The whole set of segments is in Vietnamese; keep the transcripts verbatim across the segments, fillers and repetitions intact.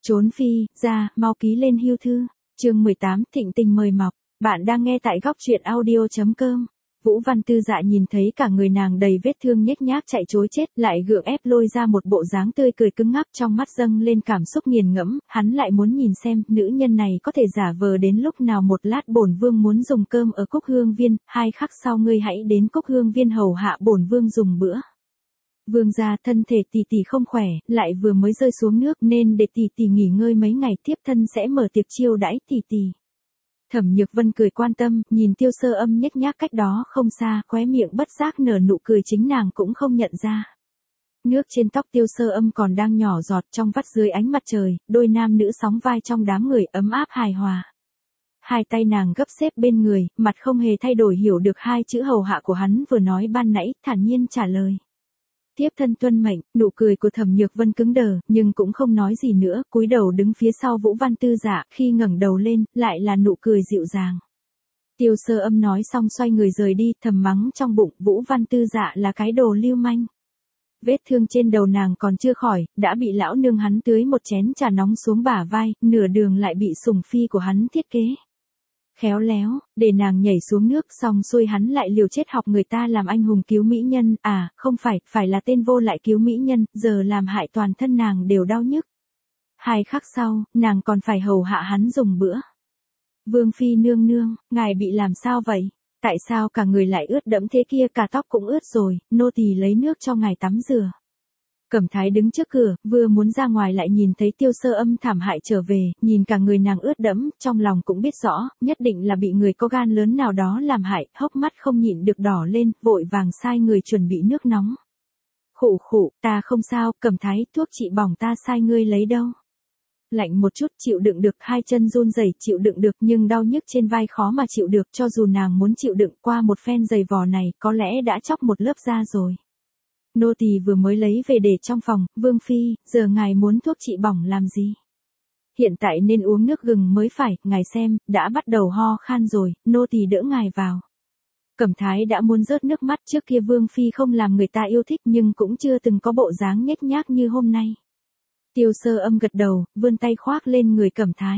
Trốn phi, ra, mau ký lên hưu thư. Chương mười tám, thịnh tình mời mọc. Bạn đang nghe tại góc truyện audio chấm com. Vũ Văn Tư Dạ nhìn thấy cả người nàng đầy vết thương nhếch nhác chạy trối chết, lại gượng ép lôi ra một bộ dáng tươi cười cứng ngắc, trong mắt dâng lên cảm xúc nghiền ngẫm, hắn lại muốn nhìn xem nữ nhân này có thể giả vờ đến lúc nào. Một lát bổn vương muốn dùng cơm ở Cúc Hương Viên, hai khắc sau ngươi hãy đến Cúc Hương Viên hầu hạ bổn vương dùng bữa. Vương gia, thân thể tỷ tỷ không khỏe, lại vừa mới rơi xuống nước nên để tỷ tỷ nghỉ ngơi mấy ngày, tiếp thân sẽ mở tiệc chiêu đãi tỷ tỷ. Thẩm Nhược Vân cười quan tâm, nhìn Tiêu Sơ Âm nhếch nhác cách đó không xa, khóe miệng bất giác nở nụ cười chính nàng cũng không nhận ra. Nước trên tóc Tiêu Sơ Âm còn đang nhỏ giọt trong vắt dưới ánh mặt trời, đôi nam nữ sóng vai trong đám người ấm áp hài hòa. Hai tay nàng gấp xếp bên người, mặt không hề thay đổi, hiểu được hai chữ hầu hạ của hắn vừa nói ban nãy, thản nhiên trả lời. Tiếp thân tuân mệnh. Nụ cười của Thẩm Nhược Vân cứng đờ, nhưng cũng không nói gì nữa, cúi đầu đứng phía sau Vũ Văn Tư Dạ, khi ngẩng đầu lên, lại là nụ cười dịu dàng. Tiêu Sơ Âm nói xong xoay người rời đi, thầm mắng trong bụng, Vũ Văn Tư Dạ là cái đồ lưu manh. Vết thương trên đầu nàng còn chưa khỏi, đã bị lão nương hắn tưới một chén trà nóng xuống bả vai, nửa đường lại bị sủng phi của hắn thiết kế. Khéo léo, để nàng nhảy xuống nước, xong xuôi hắn lại liều chết học người ta làm anh hùng cứu mỹ nhân, à, không phải, phải là tên vô lại cứu mỹ nhân, giờ làm hại toàn thân nàng đều đau nhức. Hai khắc sau, nàng còn phải hầu hạ hắn dùng bữa. Vương phi nương nương, ngài bị làm sao vậy? Tại sao cả người lại ướt đẫm thế kia, cả tóc cũng ướt rồi, nô tỳ lấy nước cho ngài tắm rửa. Cẩm Thái đứng trước cửa, vừa muốn ra ngoài lại nhìn thấy Tiêu Sơ Âm thảm hại trở về, nhìn cả người nàng ướt đẫm, trong lòng cũng biết rõ, nhất định là bị người có gan lớn nào đó làm hại, hốc mắt không nhịn được đỏ lên, vội vàng sai người chuẩn bị nước nóng. Khụ khụ, ta không sao, Cẩm Thái, thuốc trị bỏng ta sai ngươi lấy đâu. Lạnh một chút, chịu đựng được, hai chân run rẩy chịu đựng được, nhưng đau nhức trên vai khó mà chịu được, cho dù nàng muốn chịu đựng qua một phen giày vò này, có lẽ đã chóc một lớp da rồi. Nô tỳ vừa mới lấy về để trong phòng, Vương phi, giờ ngài muốn thuốc trị bỏng làm gì? Hiện tại nên uống nước gừng mới phải, ngài xem, đã bắt đầu ho khan rồi, nô tỳ đỡ ngài vào. Cẩm Thái đã muốn rớt nước mắt, trước kia Vương phi không làm người ta yêu thích nhưng cũng chưa từng có bộ dáng nhếch nhác như hôm nay. Tiêu Sơ Âm gật đầu, vươn tay khoác lên người Cẩm Thái.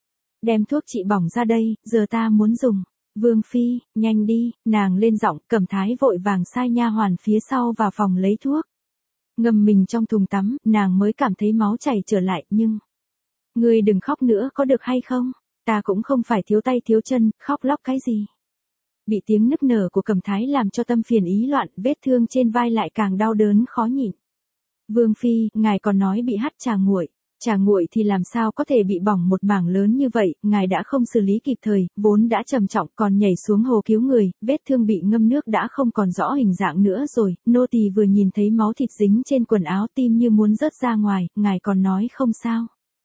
Đem thuốc trị bỏng ra đây, giờ ta muốn dùng. Vương phi, nhanh đi, nàng lên giọng, Cẩm Thái vội vàng sai nha hoàn phía sau vào phòng lấy thuốc. Ngâm mình trong thùng tắm, nàng mới cảm thấy máu chảy trở lại, nhưng... Ngươi đừng khóc nữa có được hay không? Ta cũng không phải thiếu tay thiếu chân, khóc lóc cái gì? Bị tiếng nức nở của Cẩm Thái làm cho tâm phiền ý loạn, vết thương trên vai lại càng đau đớn khó nhịn. Vương phi, ngài còn nói bị hắt trà nguội. Trà nguội thì làm sao có thể bị bỏng một mảng lớn như vậy, ngài đã không xử lý kịp thời, vốn đã trầm trọng còn nhảy xuống hồ cứu người, vết thương bị ngâm nước đã không còn rõ hình dạng nữa rồi, nô tỳ vừa nhìn thấy máu thịt dính trên quần áo tim như muốn rớt ra ngoài, ngài còn nói không sao.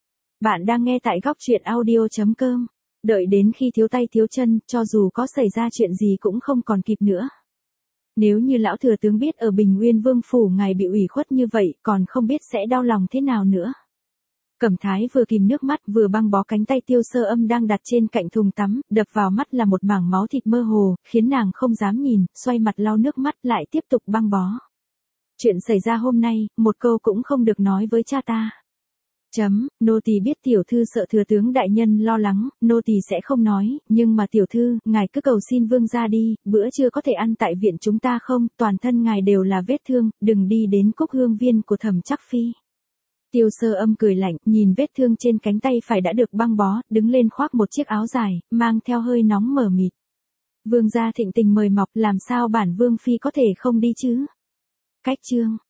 Bạn đang nghe tại góc truyện audio chấm com, đợi đến khi thiếu tay thiếu chân, cho dù có xảy ra chuyện gì cũng không còn kịp nữa. Nếu như lão thừa tướng biết ở Bình Nguyên Vương phủ ngài bị ủy khuất như vậy, còn không biết sẽ đau lòng thế nào nữa. Cẩm Thái vừa kìm nước mắt vừa băng bó cánh tay Tiêu Sơ Âm đang đặt trên cạnh thùng tắm, đập vào mắt là một mảng máu thịt mơ hồ, khiến nàng không dám nhìn, xoay mặt lau nước mắt lại tiếp tục băng bó. Chuyện xảy ra hôm nay, một câu cũng không được nói với cha ta. Chấm, nô tỳ biết tiểu thư sợ thừa tướng đại nhân lo lắng, nô tỳ sẽ không nói, nhưng mà tiểu thư, ngài cứ cầu xin vương gia đi, bữa trưa có thể ăn tại viện chúng ta không, toàn thân ngài đều là vết thương, đừng đi đến Cúc Hương Viên của Thẩm Trắc Phi. Tiêu Sơ Âm cười lạnh, nhìn vết thương trên cánh tay phải đã được băng bó, đứng lên khoác một chiếc áo dài, mang theo hơi nóng mờ mịt. Vương gia thịnh tình mời mọc, làm sao bản Vương phi có thể không đi chứ? Cách chương